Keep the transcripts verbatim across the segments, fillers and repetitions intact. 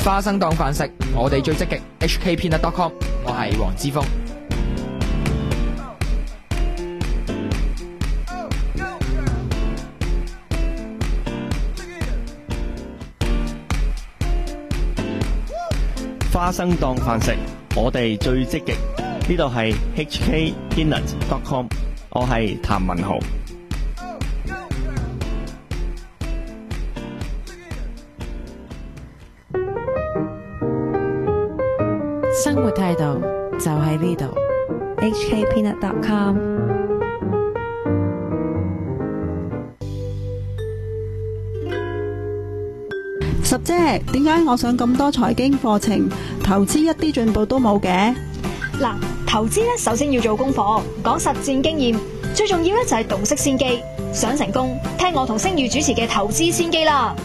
花生當飯食，我哋最積極。H K Peanut dot com， 我係黃之鋒。 花生當飯食，我哋最積極。呢度係 H K Peanut dot com， 我係譚文豪。 生活態度就喺呢度 H K Peanut dot com。 十姐，點解我上咁多財經課程，投資一啲進步都冇嘅？ 嗱，投資咧首先要做功課，講實戰經驗，最重要咧就係洞悉先機。想成功，聽我同星宇主持嘅投資先機啦。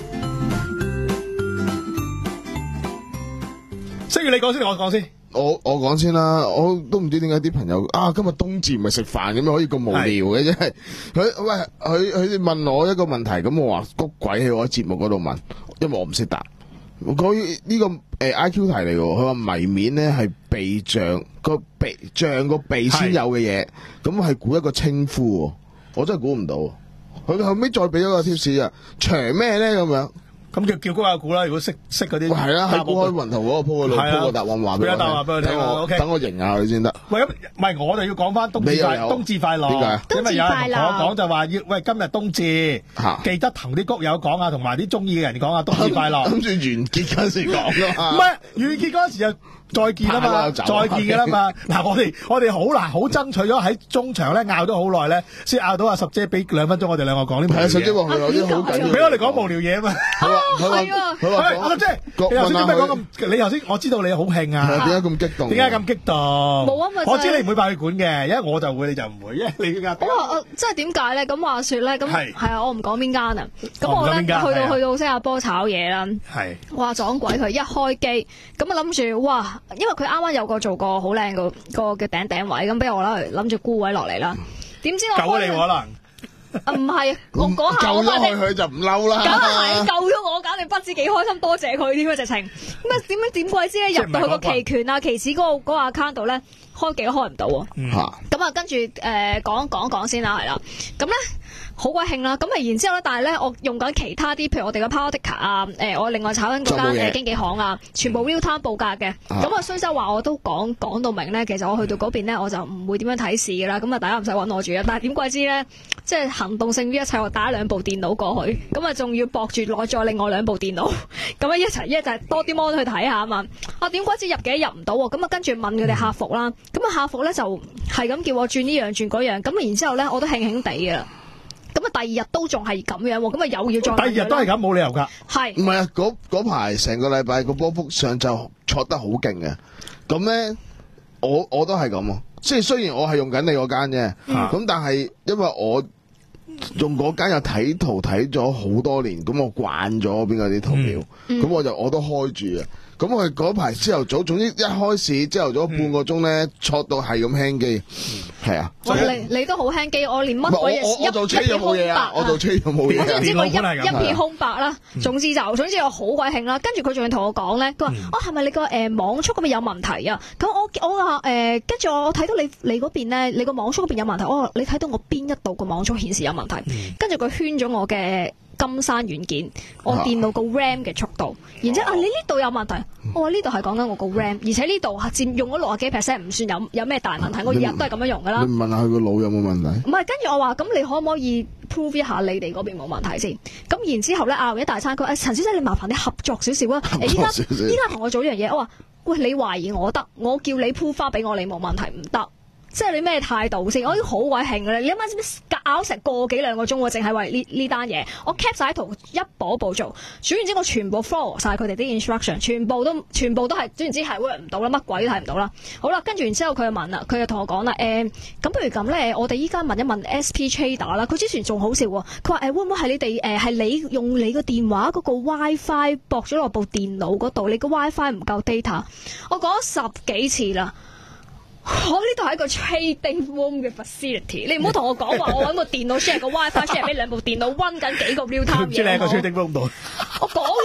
星宇你講先，我講先。 我我講先啦，我都唔知點解啲朋友啊，今日冬至唔係食飯咁樣可以咁無聊嘅，真係佢喂佢佢哋問我一個問題，咁我話谷鬼喺我喺節目嗰度問，因為我唔識答。佢呢、這個誒、呃、I Q 題嚟嘅，佢話謎面咧係鼻象個鼻象個鼻先有嘅嘢，咁係估一個稱呼，我真係估唔到。佢後尾再俾咗個 tips 啊，長咩咧咁樣？ 咁叫叫估下估啦，如果識識嗰啲， 係啦，喺估開雲圖嗰個鋪嗰度鋪個答案話俾我聽， 答案俾我聽， 等我等我認下佢先得。 喂，咁唔係我哋要講翻冬至快冬至快樂。 點解？ 因為有人同我講就話要喂今日冬至，記得同啲谷友講啊，同埋啲中意嘅人講啊，冬至快樂。 諗住完結嗰時講噶嘛？ 唔係完結嗰時就再見啊嘛，再見嘅啦嘛。嗱，我哋我哋好難好爭取咗喺中場咧拗咗好耐咧，先拗到阿十姐俾兩分鐘我哋兩個講呢。 係啊，十姐話佢有啲好緊要， 俾我哋講無聊嘢啊嘛。 佢話佢話阿十姐，你頭先點解講咁？你頭先我知道你好興啊。 點解咁激動？ 點解咁激動？ 冇啊嘛， 我知你唔會爆血管嘅，因為我就會，你就唔會，因為你而家。 我話即係點解咧？咁話説咧，咁係啊，我唔講邊間啊。咁我咧去到去到新加坡炒嘢啦。 係。 哇！撞鬼佢一開機，咁啊諗住哇，因為佢啱啱有個做過好靚個個嘅頂頂位，咁俾我啦諗住沽位落嚟啦。點知我救你可能啊唔係，我嗰下救咗佢佢就唔嬲啦。 梗係救咗我，簡直不知幾開心，多謝佢添啊！直情咁啊點樣點鬼知咧？入到去個期權啊期指嗰個嗰個 account 度咧，開幾都開唔到喎。咁啊跟住誒講講講先啦，係啦。咁咧好鬼興啦。咁啊然之後咧，但係咧我用緊其他啲，譬如我哋嘅 Power Ticker 啊，誒我另外炒緊嗰間誒經紀行啊，全部 real time 報價嘅。咁啊雖則話我都講講到明咧，其實我去到嗰邊咧，我就唔會點樣睇市㗎啦。咁啊大家唔使揾我住啊。但係點鬼知咧，即係行動勝於一切，我打兩部電腦過去，咁啊仲要駁住內在另外兩部電腦，咁啊一齊一齊多啲 mon 去睇下啊嘛。啊點鬼知入幾入唔到喎？咁啊跟住問佢哋客服啦，咁啊客服咧就係咁叫我轉呢樣轉嗰樣，咁啊然之後咧我都興興地嘅啦。咁啊，第二日都仲係咁樣喎，咁啊又要再第二日都係咁，冇理由㗎。 係唔係啊？嗰嗰排成個禮拜個波幅上就挫得好勁嘅，咁咧我我都係咁啊。即係雖然我係用緊你嗰間啫，咁、嗯、但係因為我用嗰間又睇圖睇咗好多年，咁我慣咗邊個啲圖表，咁、嗯、我就我都開住啊。咁佢嗰排朝頭早，總之一開市朝頭早半個鐘咧，挫到係咁輕機，係、嗯、啊。 你你都好輕機，我連乜鬼嘢我我做車又冇嘢啊，我做車又冇嘢。 總之我一一片空白啦。總之就總之我好鬼興啦。跟住佢仲要同我講咧，佢話：哦係咪你個誒網速嗰邊有問題啊？咁我我話誒，跟住我睇到你你嗰邊咧，你個網速嗰邊有問題。我話你睇到我邊一度個網速顯示有問題？跟住佢圈咗我嘅金山軟件，我電腦個 RAM 嘅速度，然之後啊你呢度有問題，我話呢度係講緊我個 RAM， 而且呢度佔用咗六十幾 percent， 唔算有有咩大問題，我日日都係咁樣用噶啦。 你問下佢個腦有冇問題？ 唔係，跟住我話咁你可唔可以 prove 一下你哋嗰邊冇問題先？咁然之後咧拗一大餐，佢話陳小姐你麻煩你合作少少啊！依家依家同我做呢樣嘢，我話喂你懷疑我得，我叫你 prove 翻俾我你冇問題唔得。即係你咩態度先？我已經好鬼興嘅啦！你諗下，知唔知搞成個幾兩個鐘喎？淨係為呢呢單嘢，我 cap 晒圖一步一步做。總言之，我全部 follow 晒佢哋啲 instruction， 全部都全部都係總言之係 work 唔到啦，乜鬼都睇唔到啦。好啦，跟住然之後佢就問啦，佢就同我講啦，誒、欸、咁不如咁咧，我哋依家問一問 S P Trader 啦。佢之前仲好笑喎，佢話誒會唔會係你哋誒係你用你個電話嗰個 WiFi 駁咗落部電腦嗰度，你個 WiFi 唔夠 data。我講咗十幾次啦。我呢度係一個 trading room 嘅 facility， 你唔好同我講話我揾個電腦 share 個 WiFi share 俾兩部電腦溫緊幾個 real time 嘢。唔知你喺個 trading room 度？我講咗俾佢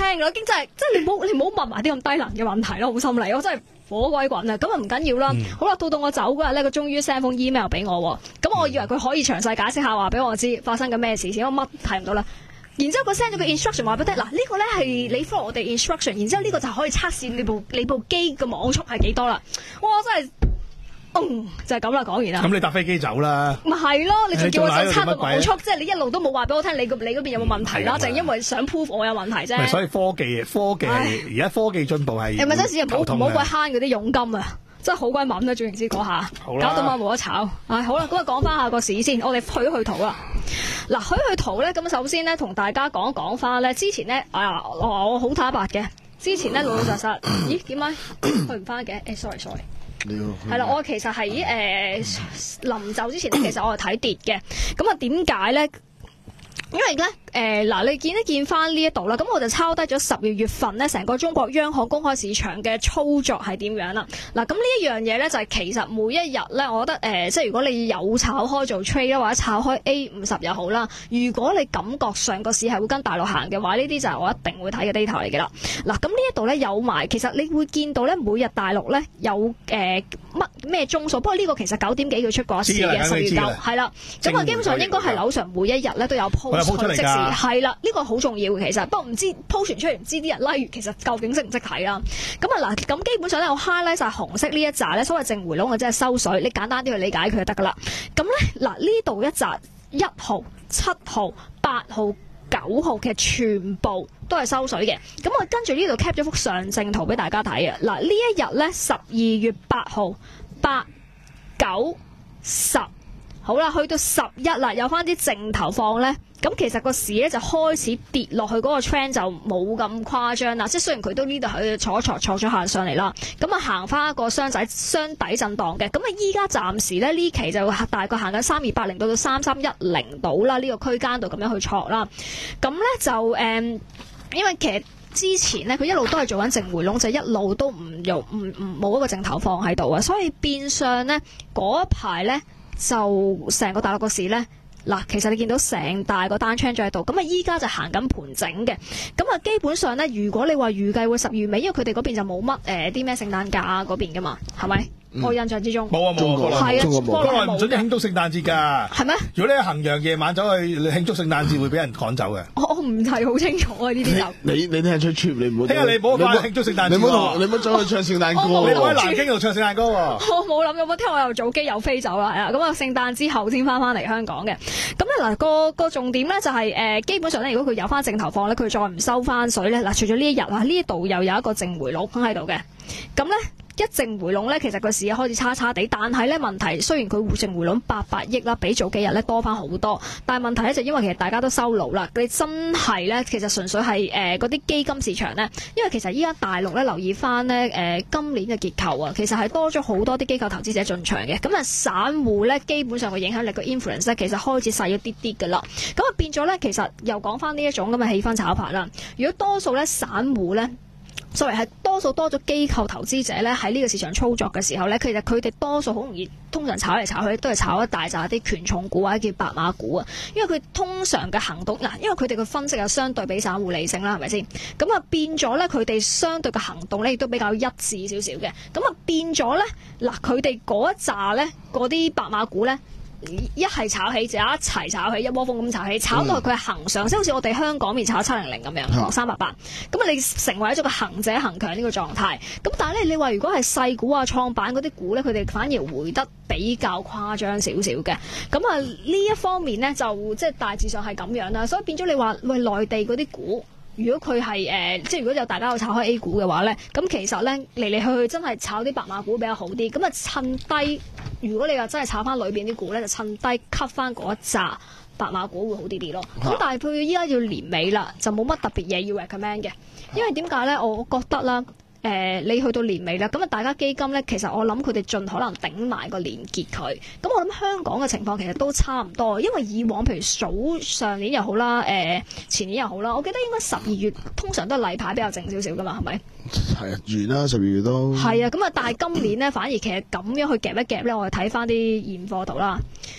㗎啦，已經真係，即係你唔好你唔好問埋啲咁低能嘅問題咯，好心理，我真係火鬼滾啊！咁啊唔緊要啦， 嗯、 好啦，到到我走嗰日咧，佢終於 send 封 email 俾我喎，咁我以為佢可以詳細解釋下話俾我知發生緊咩事先，我乜睇唔到啦。然之後佢 send 咗個 instruction 話俾我聽，嗱、呢、呢個咧係你 follow 我哋 instruction， 然之後呢個就可以測試你部你部機嘅網速係幾多啦。哇！真係，嗯，就係咁啦，講完啦。 咁你搭飛機走啦。 咪係咯，你仲叫我就測個網速， 你即係你一路都冇話俾我聽，你個你嗰邊有冇問題啦，就係因為想 prove 我有問題啫。 所以科技科技係而家科技進步係。 係咪真係唔好唔好鬼慳嗰啲佣金啊！真係好鬼猛啦，總言之嗰下，搞到我冇得炒。唉，好啦，咁啊講翻下個市先，我哋去去圖啦。嗱，去去圖咧，咁首先咧，同大家講一講翻咧，之前咧，哎呀，我我好坦白嘅，之前咧老老實實，咦，點解去唔翻嘅？誒，sorry sorry，係啦，我其實喺誒臨走之前咧，其實我係睇跌嘅，咁啊點解咧？因為咧，誒、呃、嗱，你見一見翻呢一度啦，咁我就抄低咗十二月份咧，成個中國央行公開市場嘅操作係點樣啦。嗱，咁呢一樣嘢咧，就係、是、其實每一日咧，我覺得誒、呃，即係如果你有炒開做 trade 啦，或者炒開 A 五十又好啦，如果你感覺上個市係會跟大陸行嘅話，呢啲就係我一定會睇嘅 data 嚟嘅啦。嗱，咁呢一度咧有埋，其實你會見到咧，每日大陸咧有誒乜咩鐘數，不過呢個其實九點幾佢出過一次嘅十月九，係啦，咁啊基本上應該係樓上每一日咧都有鋪。 出嚟㗎， 係啦，呢個好重要嘅其實，不過唔知 po 傳出嚟，唔知啲人拉完其實究竟識唔識睇啦。咁啊嗱，咁基本上咧，我 highlight 晒紅色呢一紮咧，所謂淨回籠嘅即係收水，你簡單啲去理解佢就得噶啦。咁咧嗱，呢度一紮一號、七號、八號、九號其實全部都係收水嘅。咁我跟住呢度 cap 咗幅上證圖俾大家睇啊。嗱，呢一日咧十二月八號、八、九、十，好啦，去到十一啦，有翻啲淨投放咧。咁其實個市咧就開始跌落去，嗰個 trend 就冇咁誇張啦。即係雖然佢都呢度喺度坐一坐坐咗下上嚟啦，咁啊行翻一個雙仔雙底震盪嘅。咁啊依家暫時咧呢期就大概行緊三二八零到到三三一零度啦，呢個區間度咁樣去挫啦。咁咧就誒、嗯，因為其實之前咧佢一路都係做緊淨回籠，就一路都唔用唔唔冇一個淨投放喺度啊，所以變相咧嗰一排咧就成個大陸個市咧。嗱，其實你見到成大個單槍咗喺度，咁啊依家就行緊盤整嘅，咁啊基本上咧，如果你話預計會十月尾，因為佢哋嗰邊就冇乜誒啲咩聖誕假嗰邊噶嘛，係咪？嗯、我印象之中冇啊冇啊， 係啊， 國內唔准慶祝聖誕節㗎， 係咩？ 如果你喺衡陽夜晚走去慶祝聖誕節，會俾人趕走嘅。 我我唔係好清楚啊呢啲就。 你你聽出 trip 你唔好。聽日你唔好快慶祝聖誕節。你唔好同你唔好走去唱聖誕歌。你唔好喺南京度唱聖誕歌喎。 我冇諗過，聽我又早機又飛走啦，係啊，咁啊聖誕之後先翻翻嚟香港嘅。咁咧嗱個個重點咧就係、是、誒、呃、基本上咧，如果佢有翻淨投放咧，佢再唔收翻水咧，嗱除咗呢一日啊，呢度又有一個淨回籠喺度嘅，咁咧。一淨回籠咧，其實個市開始差差地，但係咧問題雖然佢淨回籠八百億啦，比早幾日咧多翻好多，但係問題咧就因為其實大家都收爐啦，你真係咧其實純粹係誒嗰啲基金市場咧，因為其實依家大陸咧留意翻咧誒今年嘅結構啊，其實係多咗好多啲機構投資者進場嘅，咁啊散戶咧基本上個影響力個 influence 咧其實開始細咗啲啲㗎啦，咁啊變咗咧其實又講翻呢一種咁嘅氣氛炒法啦，如果多數咧散戶咧。作為係多數多咗機構投資者咧喺呢個市場操作嘅時候咧，其實佢哋多數好容易，通常炒嚟炒去都係炒一大紮啲權重股或者叫白馬股啊，因為佢通常嘅行動嗱，因為佢哋嘅分析係相對比散戶理性啦，係咪先？咁啊變咗咧，佢哋相對嘅行動咧亦都比較一致少少嘅，咁啊變咗咧嗱，佢哋嗰一紮咧嗰啲白馬股咧。一係炒起就一齊炒起，一窩蜂咁炒起，炒到佢係行上，即係好似我哋香港面炒七零零咁樣，三八八。咁啊，你成為咗個行者行強呢個狀態。咁但係咧，你話如果係細股啊、創板嗰啲股咧，佢哋反而回得比較誇張少少嘅。咁啊，呢一方面咧就即係大致上係咁樣啦。所以變咗你話喂內地嗰啲股。如果佢係誒，即係如果有大家有炒開 A 股嘅話咧，咁其實咧嚟嚟去去真係炒啲白馬股比較好啲。咁啊趁低，如果你話真係炒翻裏邊啲股咧，就趁低吸翻嗰一紮白馬股會好啲啲咯。咁、啊、但係佢依家要年尾啦，就冇乜特別嘢要 recommend 嘅，因為點解咧？我覺得啦。誒、呃，你去到年尾啦，咁啊，大家基金咧，其實我諗佢哋盡可能頂埋個年結佢。咁我諗香港嘅情況其實都差唔多，因為以往譬如早上年又好啦，誒、呃、前年又好啦，我記得應該十二月通常都係例牌比較靜少少噶嘛，係咪？ 係啊，完啦，十二月都係啊，咁啊，但係今年咧反而其實咁樣去夾一夾咧，我哋睇翻啲現貨圖啦。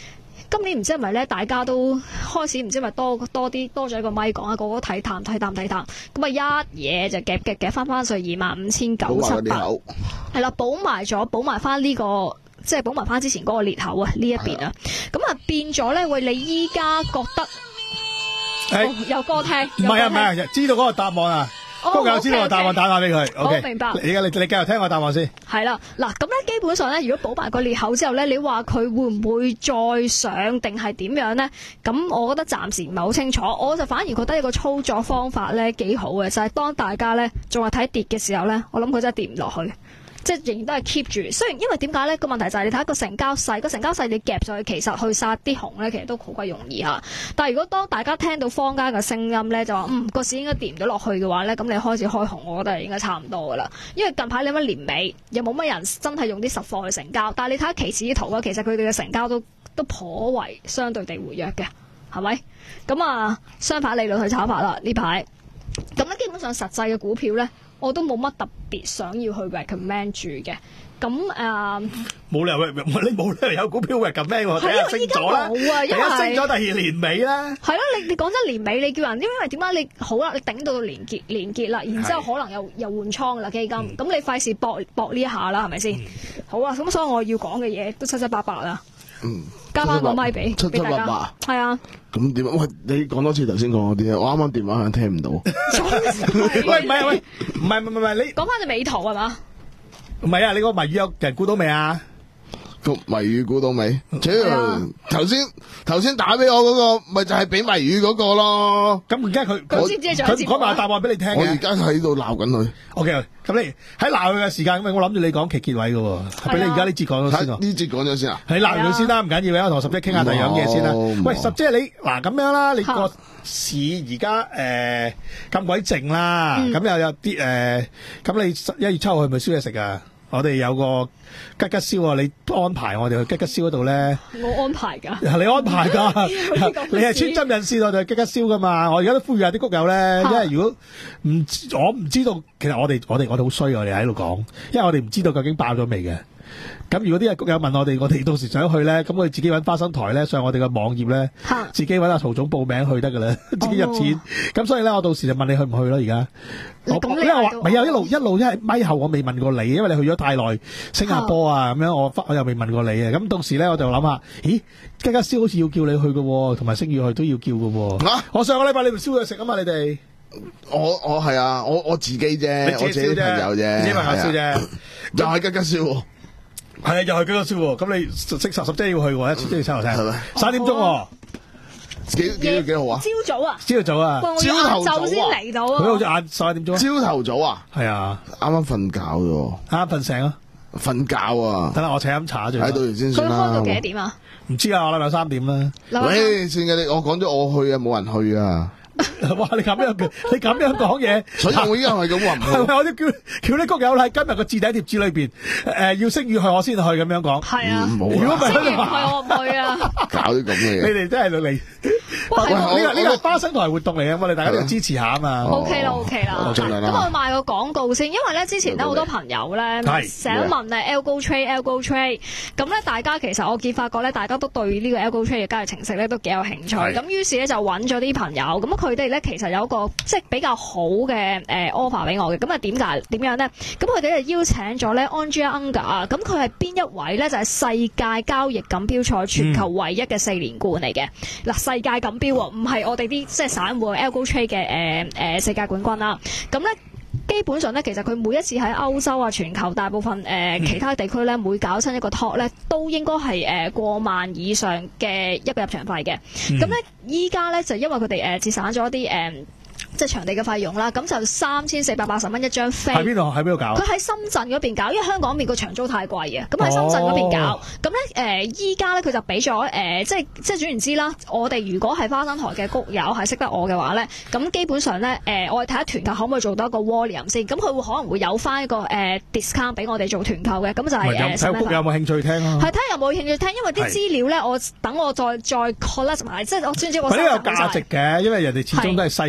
今年唔知係咪咧，大家都開始唔知係咪多多啲多咗一個咪講啊，個個睇淡睇淡睇淡，咁啊一嘢就夾夾夾翻翻上二萬五千九七八，係啦，補埋咗補埋翻呢個。即係補埋翻之前嗰個裂口啊，呢一邊啊，咁啊變咗咧，喂，你依家覺得、欸哦、有歌聽？ 唔係啊，唔係啊，知道嗰個答案啊，谷友知道個答案，打返俾佢。 好，明白。 你而家你你繼續聽我答案先。 係啦，嗱，咁咧基本上咧，如果補埋個裂口之後咧，你話佢會唔會再上定係點樣咧？咁我覺得暫時唔係好清楚，我就反而覺得一個操作方法咧幾好嘅，就係、是、當大家咧仲係睇跌嘅時候咧，我諗佢真係跌唔落去。即係仍然都係 keep 住，雖然因為點解咧？個問題就係你睇個成交細，個成交細你夾上去，其實去殺啲紅咧，其實都好鬼容易嚇。但係如果當大家聽到坊間嘅聲音咧，就話嗯個市應該跌唔到落去嘅話咧，咁你開始開紅，我覺得係應該差唔多噶啦。因為近排你乜年尾又冇乜人真係用啲實貨去成交，但係你睇下期指圖啊，其實佢哋嘅成交都都頗為相對地活躍嘅，係咪？咁啊，相反理論去炒法啦呢排，咁咧基本上實際嘅股票咧。我都冇乜特別想要去 recommend 住嘅，咁誒冇理由，你冇理由有股票 recommend 喎，睇下升咗啦，而家升咗第二年尾啦。 係咯，你你講真年尾你叫人，因為點解你好啦，你頂到到年結年結啦，然之後可能又又換倉啦基金，咁、嗯、你費事搏搏呢一下啦，係咪先？嗯、好啊，咁所以我要講嘅嘢都七七八八啦。嗯，加翻個咪俾俾大家。係啊。 咁點啊？喂，你講多次頭先講嗰啲啊，我啱啱電話響聽唔到。 喂，唔係喂，唔係唔係唔係，你講翻隻美圖係嘛？ 唔係啊，你個謎語有人估到未啊？ 個謎語估到未？頭先頭先打俾我嗰個，咪就係俾謎語嗰個咯。 咁而家佢佢知唔知佢講埋答案俾你聽嘅？ 我而家喺度鬧緊佢。 O K，咁你喺鬧佢嘅時間，因為我諗住你講期結位嘅，俾你而家呢節講咗先。呢節講咗先啊？係鬧完佢先啦，唔緊要嘅，我同十姐傾下第二樣嘢先啦。喂，十姐你嗱咁樣啦，你個市而家誒咁鬼靜啦，咁又有啲誒，咁你一月七號去咪燒嘢食啊？我哋有個吉吉燒啊！你安排我哋去吉吉燒嗰度咧， 我安排㗎， 你安排㗎，你係穿針引線我哋去吉吉燒㗎嘛！我而家都呼籲下啲谷友咧，因為如果唔我唔知道，其實我哋我哋我哋好衰，我哋喺度講，因為我哋唔知道究竟爆咗未嘅。咁如果啲谷友問我哋，我哋到時想去咧，咁我哋自己揾花生台咧，上我哋嘅網頁咧，自己揾阿曹總報名去得㗎啦，自己入錢。咁、哦、所以咧，我到時就問你去唔去咯。而家我因為話咪有一路一路，因為咪後我未問過你，因為你去咗太耐新加坡啊，咁樣我我又未問過你啊。咁到時咧，我就諗下，咦，家家燒好似要叫你去嘅，同埋星宇去都要叫嘅。啊！我上個禮拜你咪燒嘢食啊嘛，你哋。 我我係啊，我我自己啫，我自己朋友啫， 自己朋友燒啫， 又係家家燒。 係啊，又係幾多燒喎？咁你識十十姐要去喎，一次都要七號聽，係咪？三點鐘喎， 幾幾月幾號啊？ 朝早啊， 朝頭早啊， 朝頭早先嚟到啊。 佢好似晏十一點鐘。 朝頭早啊， 係啊， 啱啱瞓覺啫， 啱啱瞓醒啊， 瞓覺啊。 等下我請飲茶啫。 喺度先算啦。 佢開到幾多點啊？唔知啊，我禮拜三點啦。 喂，算嘅，你我講咗我去啊，冇人去啊。 哇！你咁樣你咁樣講嘢， 所以我依家係咁話唔係咪？我都叫叫啲谷友喺今日個字底貼紙裏邊，誒要星宇去我先去咁樣講。 係啊， 如果唔係星宇唔去我唔去啊。 搞啲咁嘅嘢， 你哋真係嚟。呢個呢個花生台活動嚟嘅，我哋大家都要支持下啊嘛。 O K 啦，O K 啦。咁我賣個廣告先，因為咧之前咧好多朋友咧成日問誒 Algo Trade，Algo Trade。咁咧大家其實我見發覺咧，大家都對呢個 Algo Trade 嘅交易程式咧都幾有興趣。咁於是咧就揾咗啲朋友，咁佢哋咧其實有個即係比較好嘅誒 offer 俾我嘅。咁啊點解點樣咧？咁佢哋就邀請咗咧 Andrea Unger 啊。咁佢係邊一位咧？就係世界交易錦標賽全球唯一嘅四連冠嚟嘅。嗱，世界錦標唔係我哋啲即係散戶 Algo Trade 嘅誒誒世界冠軍啦。咁咧基本上咧，其實佢每一次喺歐洲啊、全球大部分誒、呃、其他地區咧，每搞親一個 talk 咧，都應該係誒過萬以上嘅一個入場費嘅。咁咧依家咧就因為佢哋誒節省咗一啲誒。呃即係場地嘅費用啦，咁就三千四百八十蚊一張飛。喺邊度？喺邊度搞？佢喺深圳嗰邊搞，因為香港面個場租太貴啊。咁喺深圳嗰邊搞，咁咧誒依家咧佢就俾咗誒，即係即係總言之啦。我哋如果係花生台嘅谷友係識得我嘅話咧，咁基本上咧誒、呃，我哋睇下團購可唔可以做到一個 volume 先。咁佢會可能會有翻一個誒、呃、discount 俾我哋做團購嘅。咁就係、是、誒。睇下谷友有冇興趣聽啊？係睇下有冇興趣聽，因為啲資料咧，我等我再再 collect 埋，即係我知唔知我。佢都有價值嘅，因為人哋始終都係世界冠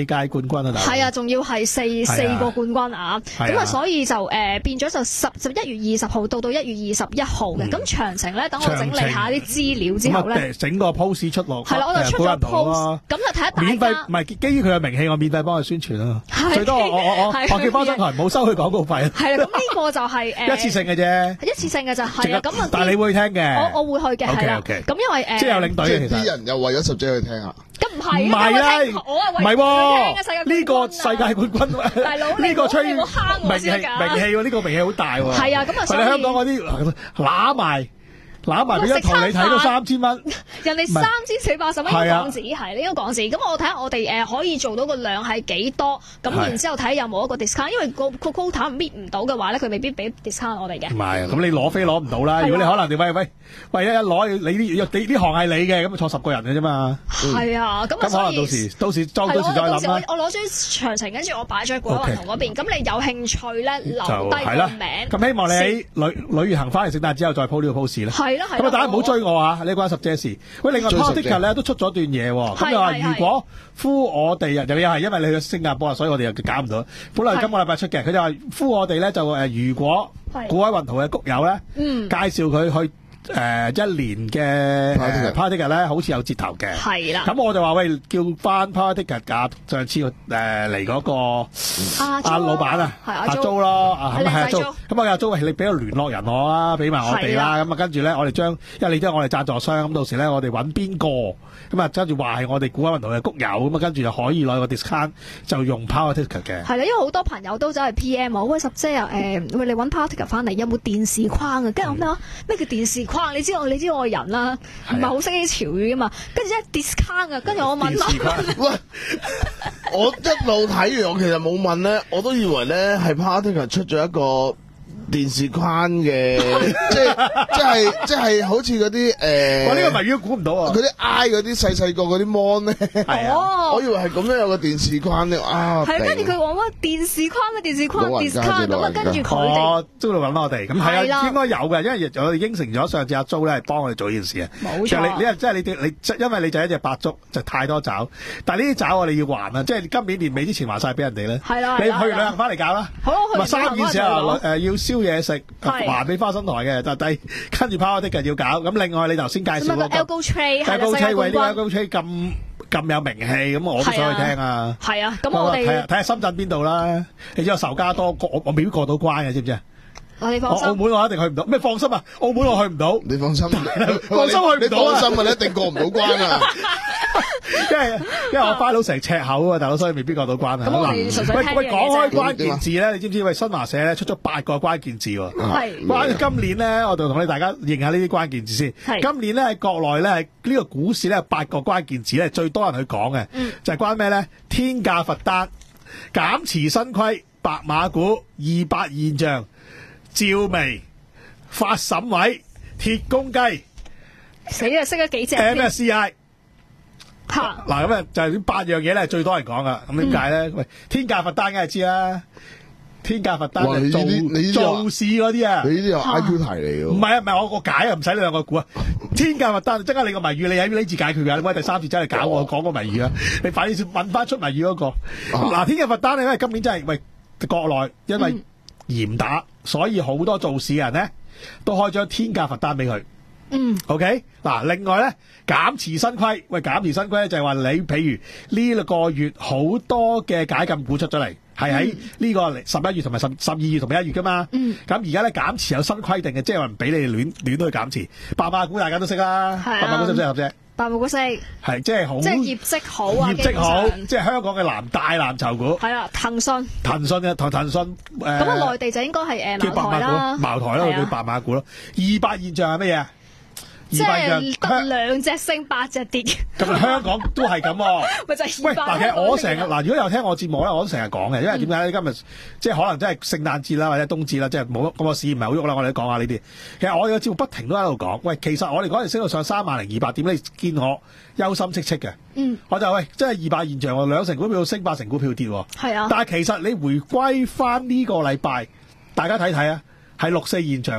冠軍啊！大佬係啊，仲要係四四個冠軍啊！咁啊，所以就誒變咗就十十一月二十號到到一月二十一號嘅。咁詳情咧，等我整理下啲資料之後咧， 整個 post 出落。 係啦，我就出咗 post，咁就睇下大家。 免費唔係基於佢嘅名氣，我免費幫佢宣傳啦。最多我我我我我叫花生台唔好收佢廣告費。 係啦，咁呢個就係誒一次性嘅啫， 一次性嘅就係啊。咁啊， 但係你會聽嘅， 我我會去嘅，係啦。咁因為誒， 即係有領隊嘅，其實啲人又為咗十姐去聽啊。 咁唔係， 唔係啦， 我係唔係喎， 呢個世界冠軍， 大佬呢個吹名氣名氣名氣喎，呢個名氣好大喎。 係啊，咁啊，所以香港嗰啲揦埋。揦埋俾一堂你睇到三千蚊， 人哋三千四百八十蚊港紙，係呢個港紙。咁我睇下我哋誒可以做到個量係幾多，咁然之後睇下有冇一個 discount，因為個個 quota 搣唔到嘅話咧，佢未必俾 discount 我哋嘅。 唔係，咁你攞飛攞唔到啦。如果你可能你喂喂喂一一攞你呢你呢行係你嘅，咁坐十個人嘅啫嘛。 係啊，咁啊可能到時到時到時再諗啦。 我攞張詳情，跟住我擺咗喺古運圖嗰邊。咁你有興趣咧，留低個名。 咁希望你喺旅旅行翻嚟聖誕之後再 po 呢個 post 啦。 係啦，係。 咁啊，大家唔好追我啊！呢關十姐事。喂，另外 Particle 咧都出咗段嘢喎。咁又話如果呼我哋又又係因為你去新加坡啊，所以我哋又搞唔到。本來今個禮拜出嘅，佢就話呼我哋咧就誒，如果古海運圖嘅谷友咧，介紹佢去誒一年嘅 Particle 咧，好似有折頭嘅。係啦。咁我就話喂，叫翻 Particle 價上次誒嚟嗰個阿老闆啊，阿租咯，啊咁係阿租。咁啊阿租，喂，你俾個聯絡人我啦，俾埋我哋啦。咁啊跟住咧，我哋將因為你都係我哋贊助商，咁到時咧我哋揾邊個咁啊，跟住話係我哋古海運圖嘅谷友，咁啊跟住就可以攞個 discount 就用 Particle 嘅。係啦，因為好多朋友都走去 P M 我，喂十姐啊，誒喂你揾 Particle 翻嚟有冇電視框啊？跟住我咩啊？咩叫電視框？你知我你知我人啦，唔係好識啲潮語噶嘛？跟住一 discount 啊，跟住我問問， 喂，我一路睇完，我其實冇問咧，我都以為咧係 Particle 出咗一個電視框嘅，即係即係即係好似嗰啲誒， 我呢個謎語都估唔到啊！ 嗰啲 I 嗰啲細細個嗰啲 mon 咧， 哦， 我以為係咁樣有個電視框咧，啊， 係跟住佢話乜電視框嘅電視框 discount 咁啊，跟住佢哋租到揾翻我哋，咁係啊，應該有嘅，因為我哋應承咗上次阿租咧係幫我哋做呢件事啊。冇錯，你你即係你你因為你就一隻白粥就太多爪，但係呢啲爪我哋要還啊，即係今年年尾之前還晒俾人哋咧。係啦，你去旅行翻嚟搞啦。好，去三件事啊，誒要燒嘢食，還俾花生台嘅，但係跟住 Particle要搞。咁另外你頭先介紹嗰個 Algo Trade，Algo Trade 喂，呢個 Algo Trade 咁咁有名氣，咁我都想去聽啊。 係啊，咁我哋睇下睇下深圳邊度啦。你知我仇家多，我我未必過到關嘅，知唔知啊？ 我你放心， 澳門我一定去唔到。咩放心啊？澳門我去唔到。 你放心， 放心去唔到啊！ 放心啊，你一定過唔到關啊！ 因為因為我翻到成尺口啊，大佬，所以未必過到關啊。咁我哋純粹聽嘅啫。喂喂，講開關鍵字咧，你知唔知？喂，新華社咧出咗八個關鍵字喎。係。關今年咧，我就同你大家認下呢啲關鍵字先。係。今年咧喺國內咧，係呢個股市咧八個關鍵字咧最多人去講嘅，就係關咩咧？天價罰單、減持新規、白馬股、二八現象、趙薇、發審委、鐵公雞， 死啊！識咗幾隻 M S C I。嗱咁啊，就係呢八樣嘢咧，最多人講噶。咁點解咧？喂，天價罰單梗係知啦。天價罰單係做做市嗰啲啊。 你呢啲有 I Q 題嚟嘅。 唔係啊，唔係我個解啊，唔使你兩個估啊。天價罰單，即刻你個謎語，你喺呢字解決噶。你唔好第三次真係搞我講個謎語啊！你快啲問翻出謎語嗰個。嗱，天價罰單咧，因為今年真係喂國內因為嚴打，所以好多做市嘅人咧都開咗天價罰單俾佢。嗯 ，OK， 嗱，另外咧減持新規，喂減持新規咧就係話你，譬如呢個月好多嘅解禁股出咗嚟，係喺呢個十一月同埋十十二月同埋一月噶嘛。嗯，咁而家咧減持有新規定嘅，即係話唔俾你哋亂亂去減持。白馬股大家都識啦，白馬股識唔識合啫？ 白馬股識，係即係好， 即係業績好啊， 業績好，即係香港嘅藍大藍籌股。係啊，騰訊，騰訊啊，同騰訊誒。咁啊，內地就應該係誒茅台啦， 茅台啦，叫白馬股咯。二百現象係乜嘢？ 即係得兩隻升八隻跌， 咁香港都係咁喎。 咪就係喂，嗱，其實我成日嗱，如果有聽我節目咧，我都成日講嘅，因為點解咧？今日即係可能真係聖誕節啦，或者冬至啦，即係冇咁個市唔係好喐啦。我哋都講下呢啲。其實我哋個節目不停都喺度講，喂，其實我哋嗰陣升到上三萬零二百點，你見我憂心戚戚嘅。嗯，我就喂，真係二百現象喎，兩成股票升，八成股票跌喎。係啊。但係其實你回歸翻呢個禮拜，大家睇睇啊，係六四現象喎。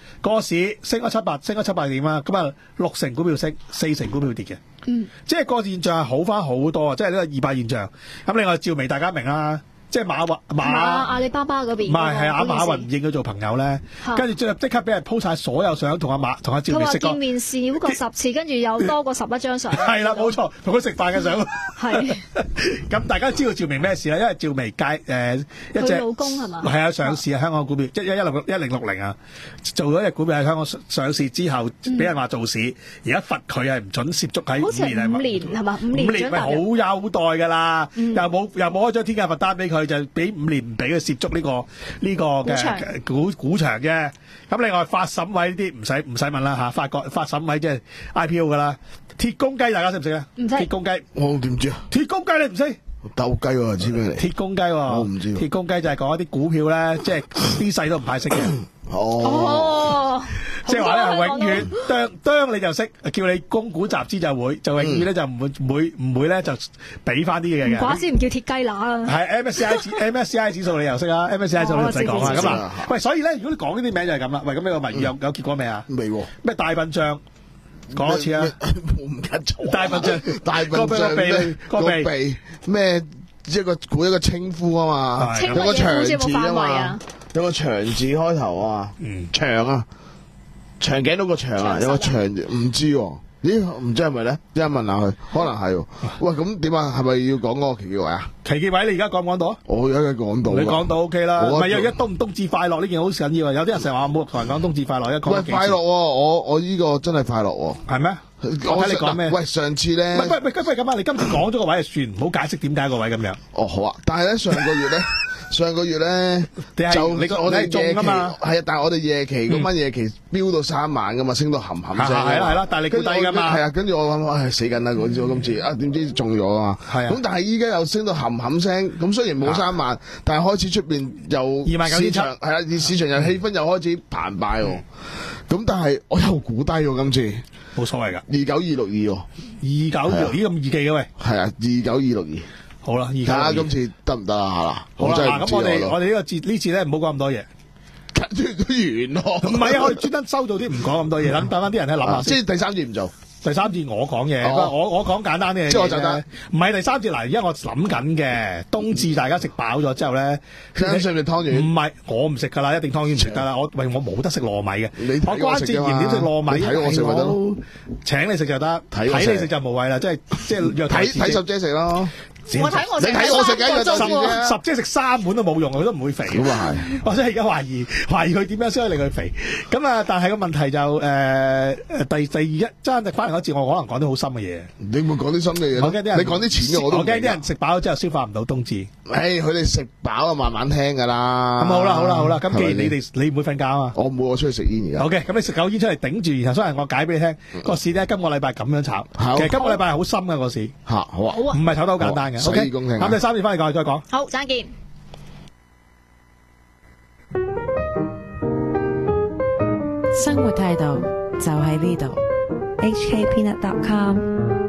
個市升咗七八，升咗七八點啦，咁啊六成股票升，四成股票跌嘅。 嗯， 即係個現象係好翻好多啊！即係呢個二百現象。咁另外趙薇大家明啦。即係馬雲馬阿里巴巴嗰邊， 唔係係阿馬雲唔認佢做朋友咧，跟住即即刻俾人 po 晒所有相，同阿馬同阿趙薇食過。 佢話見面少過十次，跟住有多過十一張相。 係啦，冇錯，同佢食飯嘅相。 係。 咁大家知道趙薇咩事啦？因為趙薇介誒一隻佢老公係嘛？ 係啊，上市啊，香港股票一一一六一零六零啊，做咗隻股票喺香港上市之後，俾人話做市，而家罰佢係唔準涉足喺五年五年係嘛？五年五年咪好優待㗎啦，又冇又冇開張天價罰單俾佢。佢就俾五年唔俾佢涉足呢、這個呢、這個嘅股股場啫。咁另外發審委呢啲唔使唔使問啦嚇，法國發審委即係 I P O 噶啦。鐵公雞大家識唔識啊？ 唔識。鐵公雞我點知啊？ 鐵公雞你唔識？ 鬥雞喎，知咩嚟？ 鐵公雞喎， 我唔知。 鐵公雞就係講一啲股票咧，即係啲細都唔派息嘅。 哦， 即係話咧，永遠當當你就識，叫你供股集資就會，就永遠咧就唔會唔會唔會咧就俾翻啲嘢嘅。 唔怪之唔叫鐵雞乸啦。 係 M S C I 指 M S C I 指數你又識啦 ，M S C I 指數你唔使講啦。咁啊，喂，所以咧，如果你講呢啲名就係咁啦。喂，咁呢個謎語有有結果未啊？ 未喎。 咩大笨象？講多次啊！ 我唔記得咗。 大笨象， 大笨象咩？個鼻咩？一個估一個稱呼啊嘛，有個長字啊嘛，有個長字開頭啊，長啊，長頸到個長啊，有個長字，唔知喎，咦？唔知係咪咧？一陣問下佢，可能係。喂，咁點啊？係咪要講嗰個奇傑位啊？ 奇傑位你而家講唔講到？ 我而家講到。 你講到 OK 啦。唔係，而家冬冬至快樂呢件好緊要啊！有啲人成日話冇同人講冬至快樂，一講。 喂，快樂喎！我我呢個真係快樂喎。 係咩？我睇你講咩？ 喂，上次咧， 喂喂喂，不如咁啊！你今次講咗個位就算，唔好解釋點解個位咁樣。 哦，好啊。但係咧，上個月咧，上個月咧就你我哋中噶嘛？ 係啊，但係我哋夜期嗰晚夜期飆到三萬噶嘛，升到冚冚聲。 係啦係啦，但係你估低噶嘛？ 係啊，跟住我諗，唉死緊啦！嗰次我今次啊，點知中咗啊？係啊。咁但係依家又升到冚冚聲，咁雖然冇三萬，但係開始出邊又二萬九千七， 係啊，市場又氣氛又開始澎湃喎。咁但係我又估低喎，今次冇所謂噶， 二九二六二喎， 二九二六咦咁易記嘅喂， 係啊，二九二六二， 好啦， 睇下今次得唔得啊？啦， 好啦，嗱咁我哋我哋呢個節呢次咧唔好講咁多嘢， 完咯， 唔係啊，我哋專登收到啲唔講咁多嘢，等等翻啲人喺諗下先， 即係第三節唔做。 第三節我講嘢，我我講簡單啲嘢。 即係我就得， 唔係第三節嚟，而家我諗緊嘅冬至大家食飽咗之後咧， 食唔食湯圓？ 唔係，我唔食㗎啦，一定湯圓唔食得啦。我喂我冇得食糯米嘅，我關節炎點食糯米？ 睇我食咪得咯， 請你食就得，睇你食就無謂啦，即係即係約睇睇十姐食咯。 我睇我食， 你睇我食嘅就十十姐食三碗都冇用，佢都唔會肥。 咁啊係， 我真係而家懷疑懷疑佢點樣先可以令佢肥。咁啊，但係個問題就誒誒第第二一真係翻嚟嗰節，我可能講啲好深嘅嘢。 你會講啲深嘅嘢？ 我驚啲人你講啲淺嘅我都唔明。 我驚啲人食飽咗之後消化唔到冬至。 誒，佢哋食飽啊，慢慢聽㗎啦。 咁好啦好啦好啦，咁既然你哋你唔會瞓覺啊嘛？ 我唔會，我出去食煙而家。 好嘅，咁你食狗煙出嚟頂住，然後所以我解俾你聽個市咧，今個禮拜咁樣炒。其實今個禮拜係好深嘅個市。 嚇好啊， 唔係炒得好簡單嘅。O K，咁第三節翻嚟講再講。 好，再見。 生活態度就喺呢度。 H K Peanut dot com